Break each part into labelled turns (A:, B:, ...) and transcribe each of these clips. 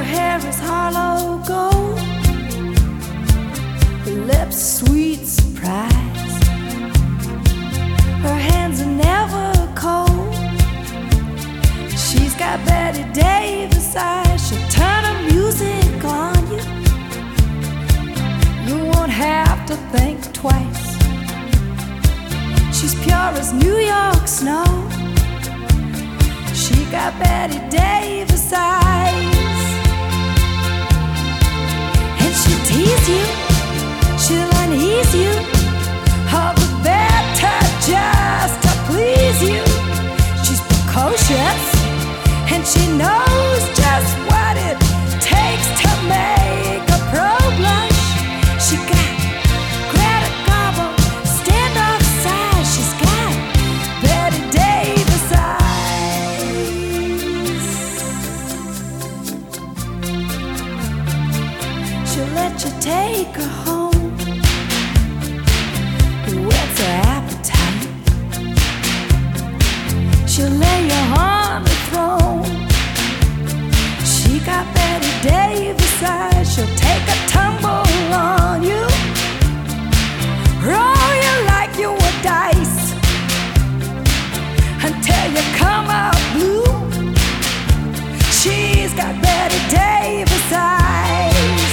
A: hair is hollow gold, her lips sweet surprise, her hands are never cold. She's got Betty Davis eyes, she'll turn her music on you. You won't have to think twice. She's pure as New York snow. She got Betty Davis eyes. And she'll tease you, she'll unease you, all the better just to please you. She's precocious, and she knows just what it takes to make a pro blush. She got Greta Garbo, standoff size. She's got Betty Davis eyes. She'll let you take her home, whets her appetite. She'll lay you on the throne. She got Betty Davis eyes. She'll take a tumble on you, roll you like you were dice, until you come out blue. She's got Betty Davis eyes.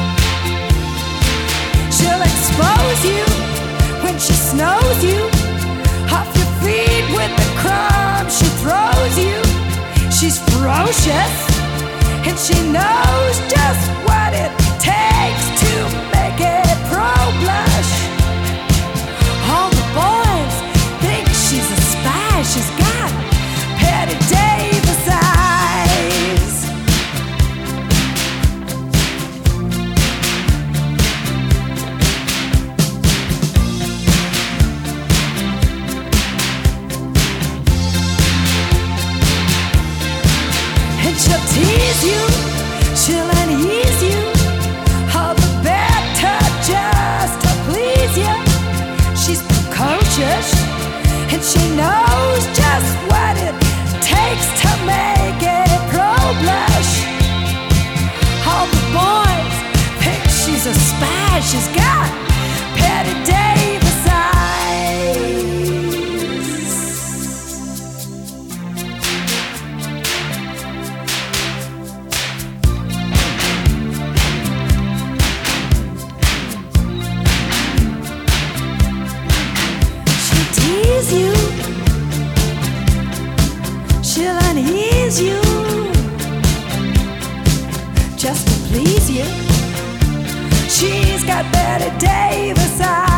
A: She'll expose you when she snows you, off your feet with the crumbs she throws you. She's ferocious, and she knows just what it takes to make it pro blush. All the boys think she's a spy. She's got Betty Davis eyes. And she'll tease you, she'll unease you, all the better just to please you. She's precocious, and she knows just what it takes to make it pro blush. All the boys think she's a spy. She's got Betty Davis eyes. You, she'll unease you, just to please you. She's got Betty Davis eyes.